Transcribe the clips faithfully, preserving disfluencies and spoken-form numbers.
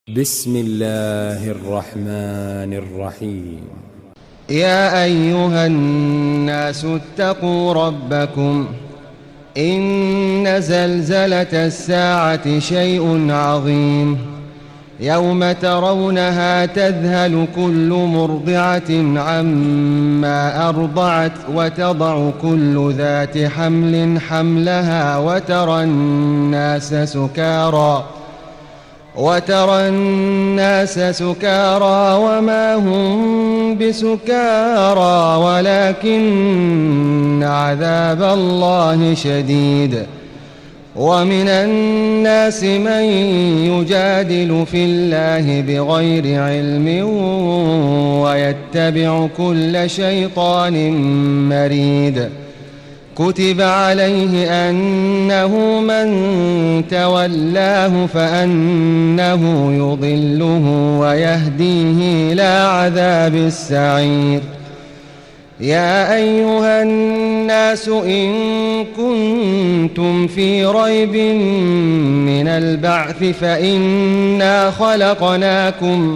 بسم الله الرحمن الرحيم. يا أيها الناس اتقوا ربكم إن زلزلة الساعة شيء عظيم يوم ترونها تذهل كل مرضعة عما أرضعت وتضع كل ذات حمل حملها وترى الناس سكارى وترى الناس سكارى وما هم بسكارى ولكن عذاب الله شديد. ومن الناس من يجادل في الله بغير علم ويتبع كل شيطان مريد. كتب عليه أنه من تولاه فأنه يضله ويهديه إلى عذاب السعير. يا أيها الناس إن كنتم في ريب من البعث فإنا خلقناكم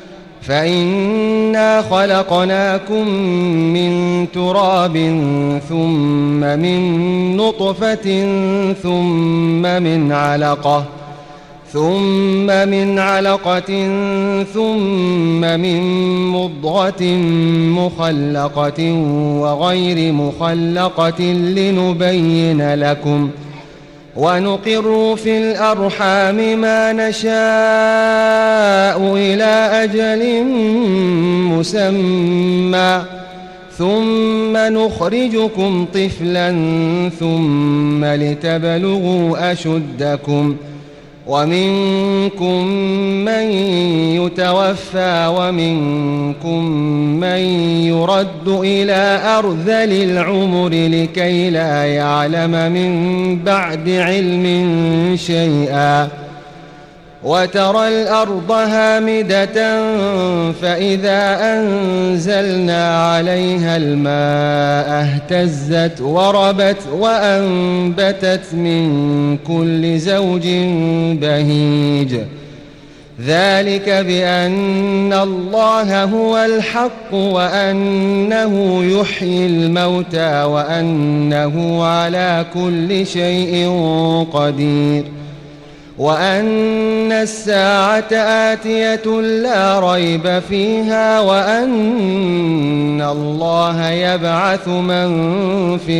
فإنا خلقناكم من تراب ثم من نطفة ثم من علقة ثم من علقة ثم من مضغة مخلقة وغير مخلقة لنبين لكم ونقر في الأرحام ما نشاء إلى أجل مسمى ثم نخرجكم طفلا ثم لتبلغوا أشدكم ومنكم من يتوفى ومنكم من يرد إلى أرذل العمر لكي لا يعلم من بعد علم شيئا. وترى الأرض هامدة فإذا أنزلنا عليها الماء اهتزت وربت وأنبتت من كل زوج بهيج. ذلك بأن الله هو الحق وأنه يحيي الموتى وأنه على كل شيء قدير وأن الساعة آتية لا ريب فيها وأن الله يبعث من في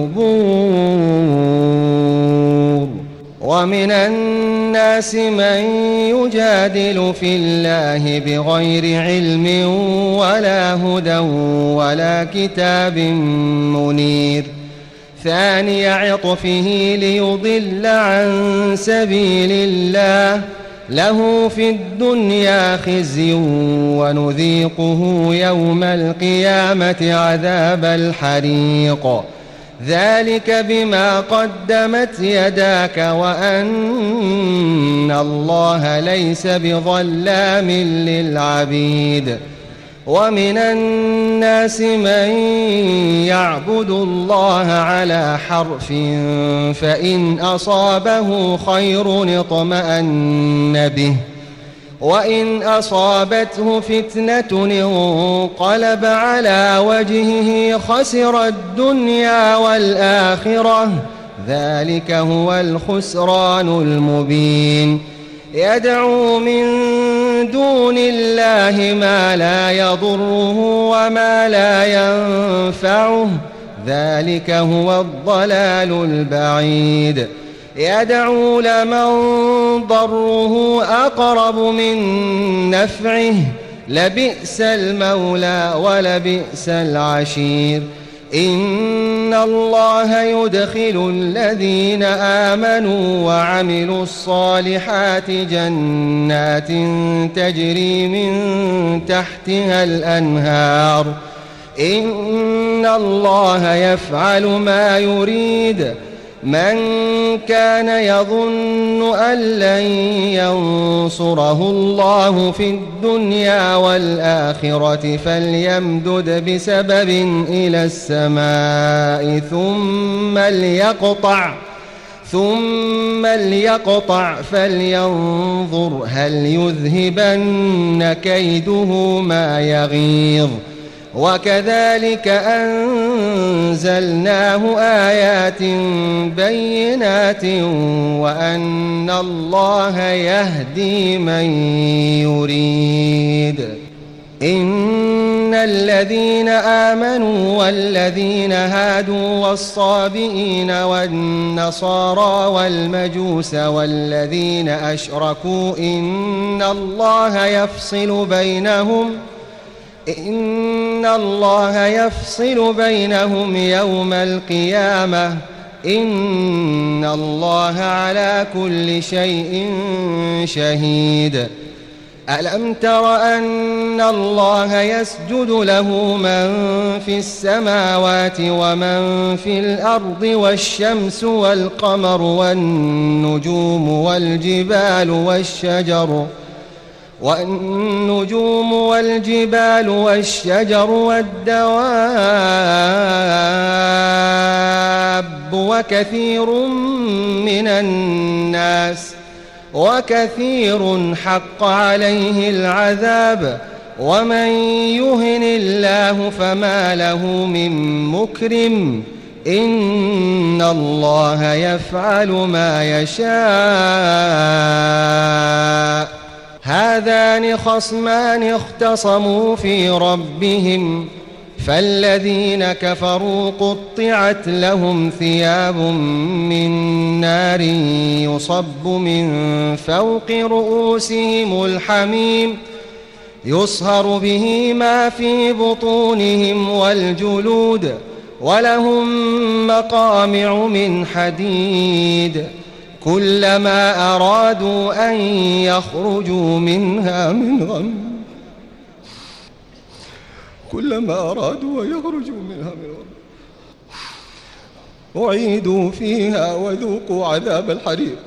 القبور. ومن الناس من يجادل في الله بغير علم ولا هدى ولا كتاب منير. ثاني عطفه ليضل عن سبيل الله له في الدنيا خزي ونذيقه يوم القيامة عذاب الحريق. ذلك بما قدمت يداك وأن الله ليس بظلام للعبيد. ومن الناس من يعبد الله على حرف فإن أصابه خير اطمأن به وإن أصابته فتنة انقلب على وجهه خسر الدنيا والآخرة. ذلك هو الخسران المبين. يدعو من دون الله ما لا يضره وما لا ينفعه. ذلك هو الضلال البعيد. يدعو لمن ضره أقرب من نفعه لبئس المولى ولبئس العشير. إن الله يدخل الذين آمنوا وعملوا الصالحات جنات تجري من تحتها الأنهار. إن الله يفعل ما يريد. من كان يظن أن لن ينصره الله في الدنيا والآخرة فليمدد بسبب إلى السماء ثم ليقطع ثم ليقطع فلينظر هل يذهبن كيده ما يغيظ وكذلك أنزلناه آيات بينات وأن الله يهدي من يريد. إن الذين آمنوا والذين هادوا والصابئين والنصارى والمجوس والذين أشركوا إن الله يفصل بينهم إن الله يفصل بينهم يوم القيامة إن الله على كل شيء شهيد. ألم تر أن الله يسجد له من في السماوات ومن في الأرض والشمس والقمر والنجوم والجبال والشجر والنجوم والجبال والشجر والدواب وكثير من الناس وكثير حق عليه العذاب ومن يهن الله فما له من مكرم إن الله يفعل ما يشاء. هذان خصمان اختصموا في ربهم فالذين كفروا قطعت لهم ثياب من نار يصب من فوق رؤوسهم الحميم يصهر به ما في بطونهم والجلود ولهم مقامع من حديد كلما أرادوا أن يخرجوا منها من غم كلما أرادوا أن يخرجوا منها من غم أعيدوا فيها وذوقوا عذاب الحريق.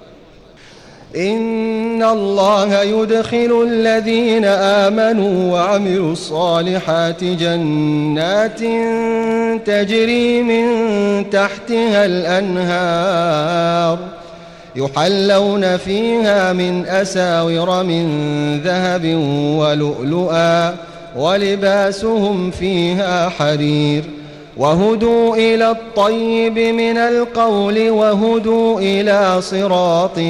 إن الله يدخل الذين آمنوا وعملوا الصالحات جنات تجري من تحتها الأنهار يحلون فيها من أساور من ذهب ولؤلؤا ولباسهم فيها حرير وهدوا إلى الطيب من القول وهدوا إلى صراط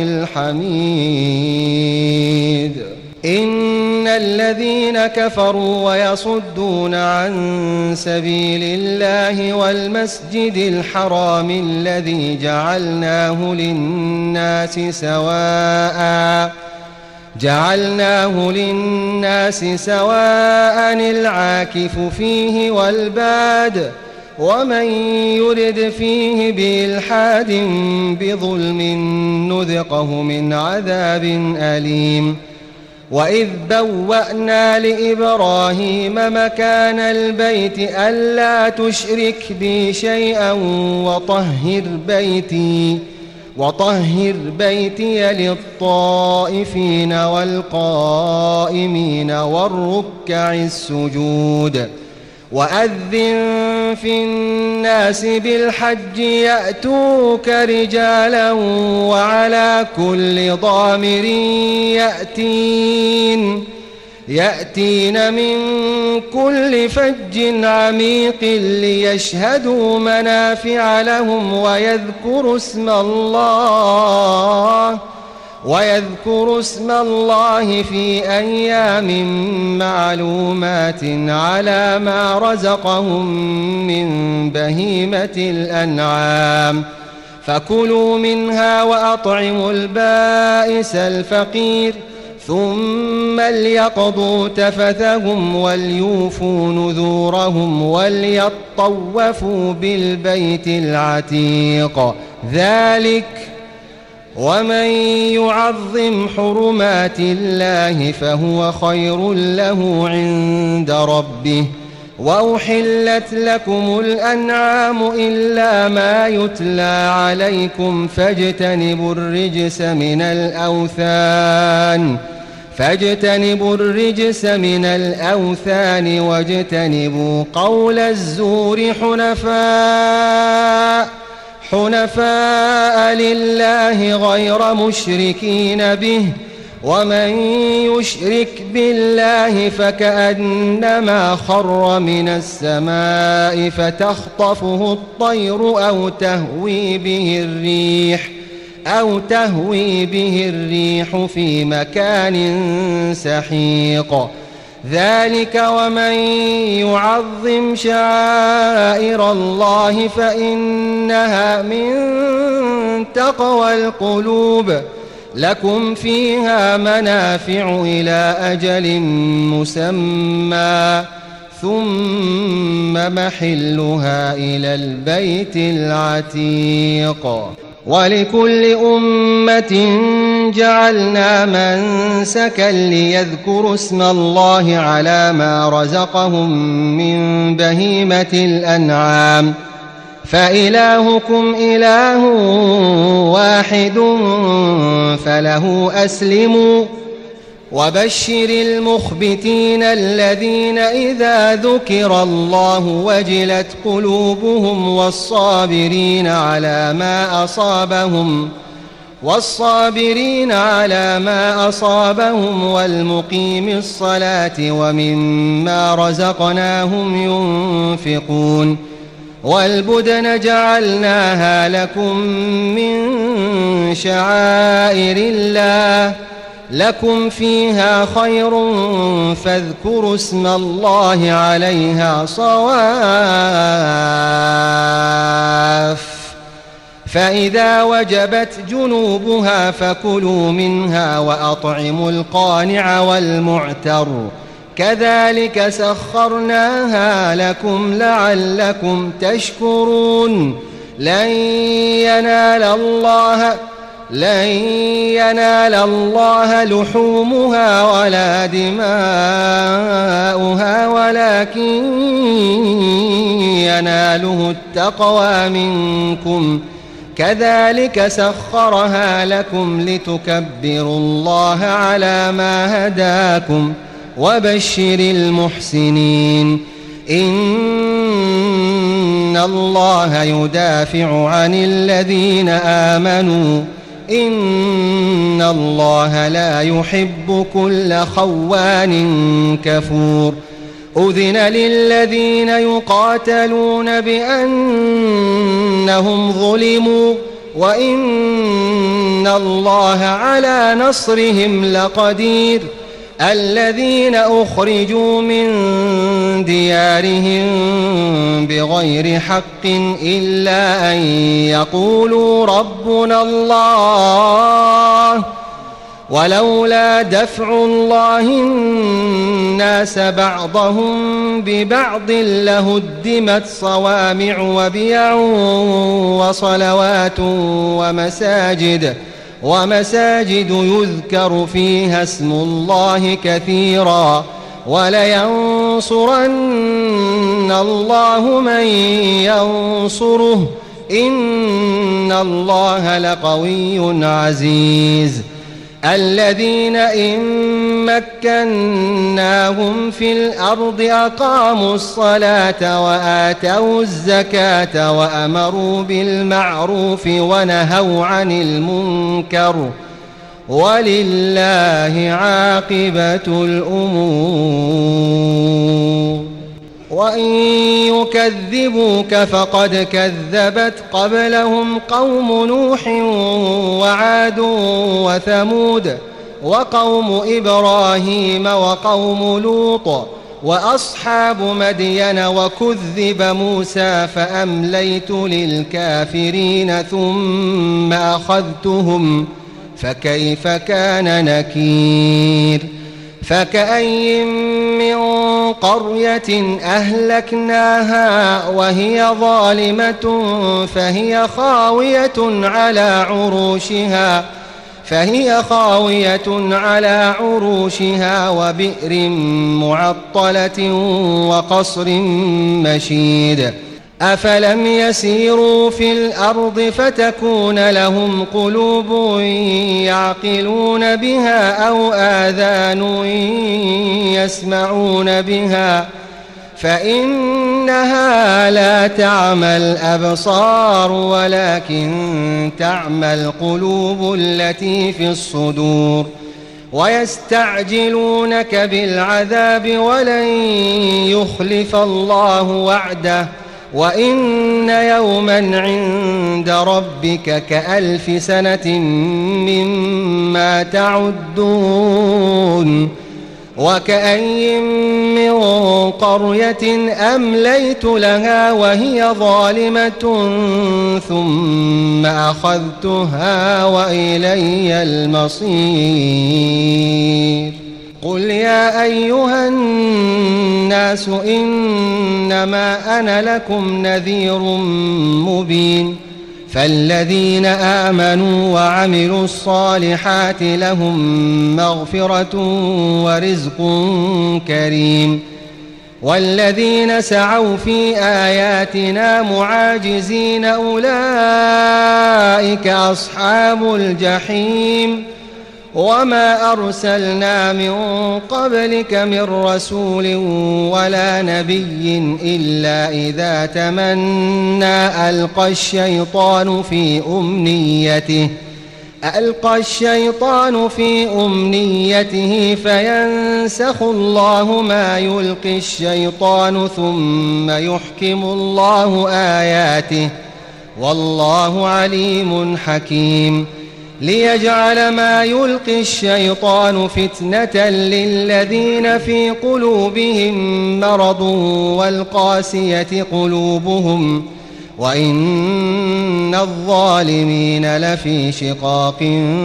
الحميد. إن الذين كفروا ويصدون عن سبيل الله والمسجد الحرام الذي جعلناه للناس سواء جعلناه للناس سواء العاكف فيه والباد ومن يرد فيه بإلحاد بظلم نذقه من عذاب أليم. وإذ بوأنا لإبراهيم مكان البيت ألا تشرك بي شيئا وطهر بيتي وطهر بيتي للطائفين والقائمين والركع السجود. وأذن في الناس بالحج يأتوك رجالا وعلى كل ضامر يأتين يأتين من كل فج عميق ليشهدوا منافع لهم ويذكروا اسم الله ويذكروا اسم الله في أيام معلومات على ما رزقهم من بهيمة الأنعام فكلوا منها وأطعموا البائس الفقير ثم ليقضوا تفثهم وليوفوا نذورهم وليطوفوا بالبيت العتيق. ذلك ومن يعظم حرمات الله فهو خير له عند ربه. وأحلت لكم الأنعام إلا ما يتلى عليكم فاجتنبوا الرجس من الأوثان فاجتنبوا الرجس من الأوثان واجتنبوا قول الزور حنفاء حنفاء لله غير مشركين به، ومن يشرك بالله فكأنما خر من السماء فتخطفه الطير أو تهوي به الريح أو تهوي به الريح في مكان سحيق. ذلك ومن يعظم شعائر الله فإنها من تقوى القلوب. لكم فيها منافع إلى أجل مسمى ثم محلها إلى البيت العتيق. ولكل أمة جعلنا منسكا ليذكروا اسم الله على ما رزقهم من بهيمة الأنعام، فإلهكم إله واحد فله أسلموا. وبشر المخبتين الذين إذا ذكر الله وجلت قلوبهم والصابرين على ما أصابهم والصابرين على ما أصابهم والمقيم الصلاة ومما رزقناهم ينفقون. والبدن جعلناها لكم من شعائر الله لكم فيها خير فاذكروا اسم الله عليها صواف. فإذا وجبت جنوبها فكلوا منها وأطعموا القانع والمعتر كذلك سخرناها لكم لعلكم تشكرون. لن ينال الله لن ينال الله لحومها ولا دماؤها ولكن يناله التقوى منكم. كذلك سخرها لكم لتكبروا الله على ما هداكم وبشر المحسنين. إن الله يدافع عن الذين آمنوا إن الله لا يحب كل خوان كفور. أذن للذين يقاتلون بأنهم ظلموا وإن الله على نصرهم لقدير. الذين أخرجوا من ديارهم بغير حق إلا أن يقولوا ربنا الله ولولا دفع الله الناس بعضهم ببعض لهدمت صوامع وبيع وصلوات ومساجد ومساجد يذكر فيها اسم الله كثيرا ولينصرن الله من ينصره إن الله لقوي عزيز. الذين إن مكناهم في الأرض أقاموا الصلاة وآتوا الزكاة وأمروا بالمعروف ونهوا عن المنكر ولله عاقبة الأمور. وإن يكذبوك فقد كذبت قبلهم قوم نوح وعاد وثمود وقوم إبراهيم وقوم لوط وأصحاب مدين وكذب موسى فأمليت للكافرين ثم أخذتهم فكيف كان نكير. فكأي من قرية أهلكناها وهي ظالمة فهي خاوية على عروشها فهي خاوية على عروشها وبئر معطلة وقصر مشيد. أفلم يسيروا في الأرض فتكون لهم قلوب يعقلون بها أو آذان يسمعون بها فإن إنها لا تعمى الأبصار ولكن تعمى القلوب التي في الصدور ويستعجلونك بالعذاب ولن يخلف الله وعده وإن يوما عند ربك كألف سنة مما تعدون وكأي من قرية أمليت لها وهي ظالمة ثم أخذتها وإلي المصير قل يا أيها الناس إنما أنا لكم نذير مبين فالذين آمنوا وعملوا الصالحات لهم مغفرة ورزق كريم والذين سعوا في آياتنا معاجزين أولئك أصحاب الجحيم وما أرسلنا من قبلك من رسول ولا نبي إلا إذا تمنى ألقى الشيطان في أمنيته ألقى الشيطان في أمنيته فينسخ الله ما يلقي الشيطان ثم يحكم الله آياته والله عليم حكيم ليجعل ما يلقي الشيطان فتنة للذين في قلوبهم مرض والقاسية قلوبهم وإن الظالمين لفي شقاق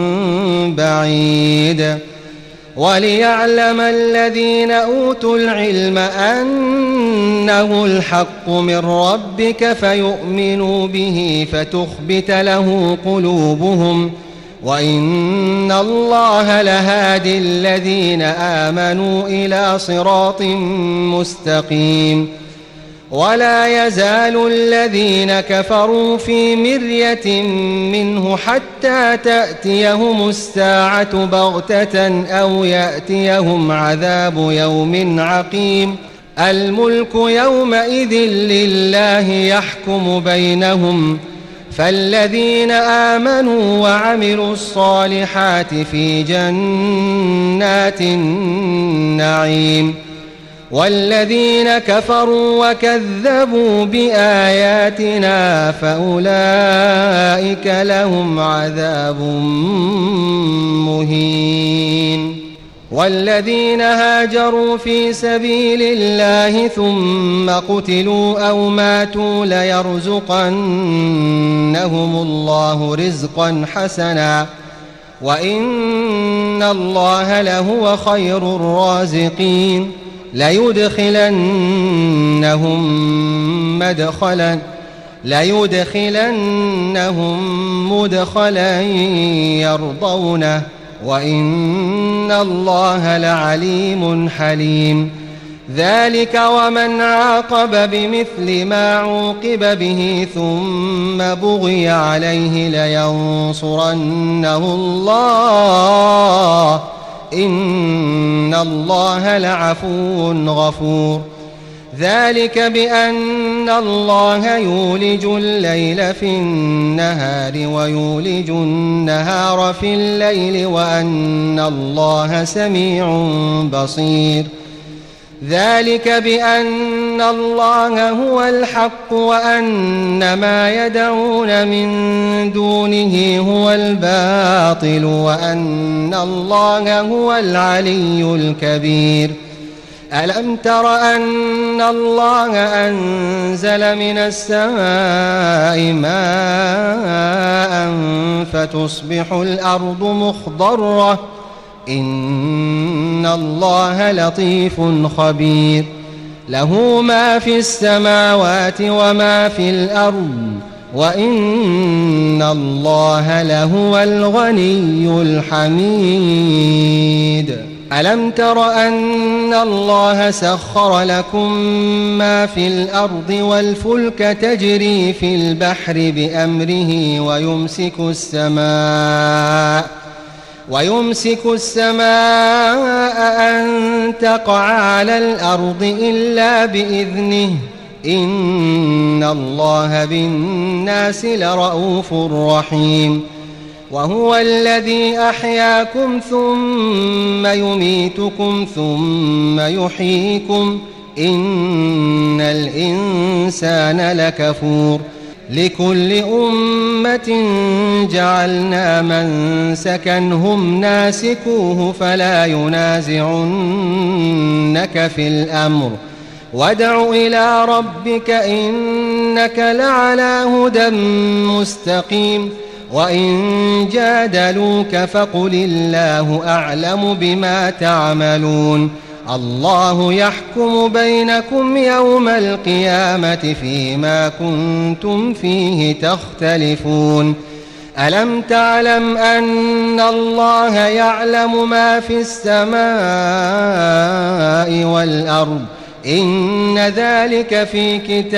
بعيد وليعلم الذين أوتوا العلم أنه الحق من ربك فيؤمنوا به فتخبت له قلوبهم وإن الله لهادي الذين آمنوا إلى صراط مستقيم ولا يزال الذين كفروا في مرية منه حتى تأتيهم الساعة بغتة أو يأتيهم عذاب يوم عقيم الملك يومئذ لله يحكم بينهم فالذين آمنوا وعملوا الصالحات في جنات النعيم والذين كفروا وكذبوا بآياتنا فأولئك لهم عذاب مهين والذين هاجروا في سبيل الله ثم قتلوا أو ماتوا ليرزقنهم الله رزقا حسنا وإن الله لهو خير الرازقين ليدخلنهم مدخلا ليدخلنهم مدخلا يرضونه وإن الله لعليم حليم ذلك ومن عاقب بمثل ما عوقب به ثم بغي عليه لينصرنه الله إن الله لعفو غفور ذلك بأن الله يولج الليل في النهار ويولج النهار في الليل وأن الله سميع بصير ذلك بأن الله هو الحق وأن ما يدعون من دونه هو الباطل وأن الله هو العلي الكبير ألم تر أن الله أنزل من السماء ماء فتصبح الأرض مخضرة إن الله لطيف خبير له ما في السماوات وما في الأرض وإن الله لهو الغني الحميد ألم تر أن الله سخر لكم ما في الأرض والفلك تجري في البحر بأمره ويمسك السماء ويمسك السماء أن تقع على الأرض إلا بإذنه إن الله بالناس لرءوف رحيم وهو الذي أحياكم ثم يميتكم ثم يحييكم إن الإنسان لكفور لكل أمة جعلنا منسكا هم ناسكوه فلا ينازعنك في الأمر وادع إلى ربك إنك لعلى هدى مستقيم وإن جادلوك فقل الله أعلم بما تعملون الله يحكم بينكم يوم القيامة فيما كنتم فيه تختلفون ألم تعلم أن الله يعلم ما في السماء والأرض إن ذلك في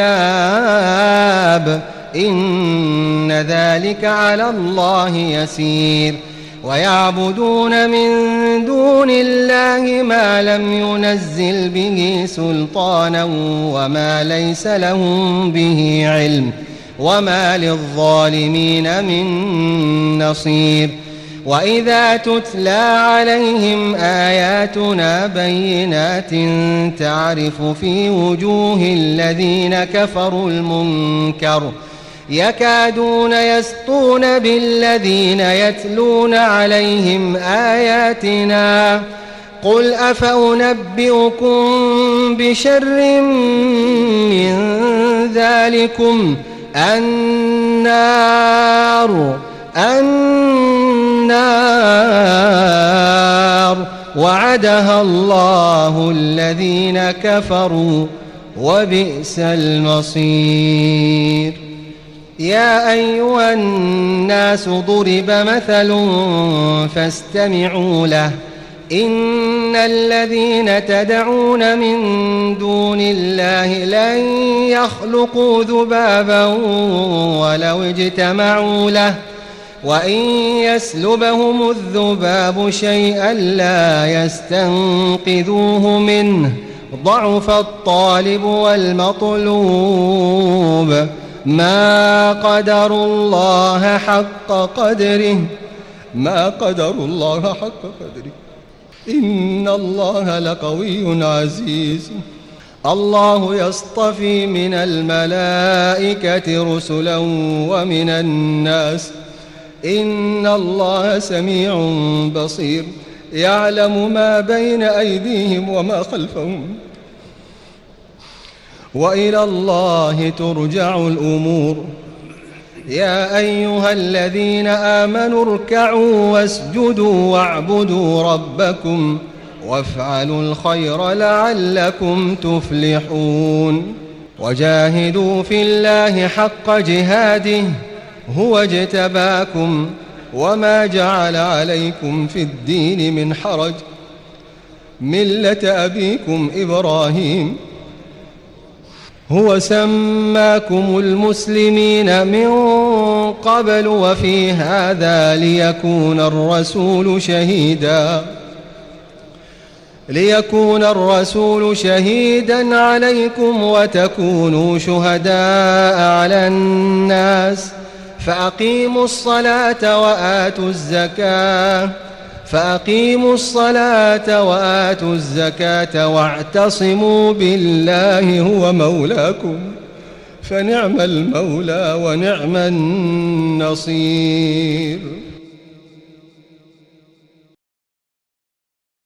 كتاب إن ذلك على الله يسير ويعبدون من دون الله ما لم ينزل به سلطانا وما ليس لهم به علم وما للظالمين من نصير وإذا تتلى عليهم آياتنا بينات تعرف في وجوه الذين كفروا المنكر يكادون يسطون بالذين يتلون عليهم آياتنا قل أفأنبئكم بشر من ذلكم النار النار وعدها الله الذين كفروا وبئس المصير يا أيها الناس ضرب مثل فاستمعوا له إن الذين تدعون من دون الله لن يخلقوا ذبابا ولو اجتمعوا له وإن يسلبهم الذباب شيئا لا يستنقذوه منه ضعف الطالب والمطلوب ما قدروا الله حق قدره ما قدروا الله حق قدره إن الله لقوي عزيز الله يصطفي من الملائكة رسلا ومن الناس إن الله سميع بصير يعلم ما بين أيديهم وما خلفهم وإلى الله ترجع الأمور يا أيها الذين آمنوا اركعوا واسجدوا واعبدوا ربكم وافعلوا الخير لعلكم تفلحون وجاهدوا في الله حق جهاده هو اجتباكم وما جعل عليكم في الدين من حرج ملة أبيكم إبراهيم هو سماكم المسلمين من قبل وفي هذا ليكون الرسول شهيدا ليكون الرسول شهيدا عليكم وتكونوا شهداء على الناس فأقيموا الصلاة وآتوا الزكاة فأقيموا الصلاة وآتوا الزكاة واعتصموا بالله هو مولاكم فنعم المولى ونعم النصير.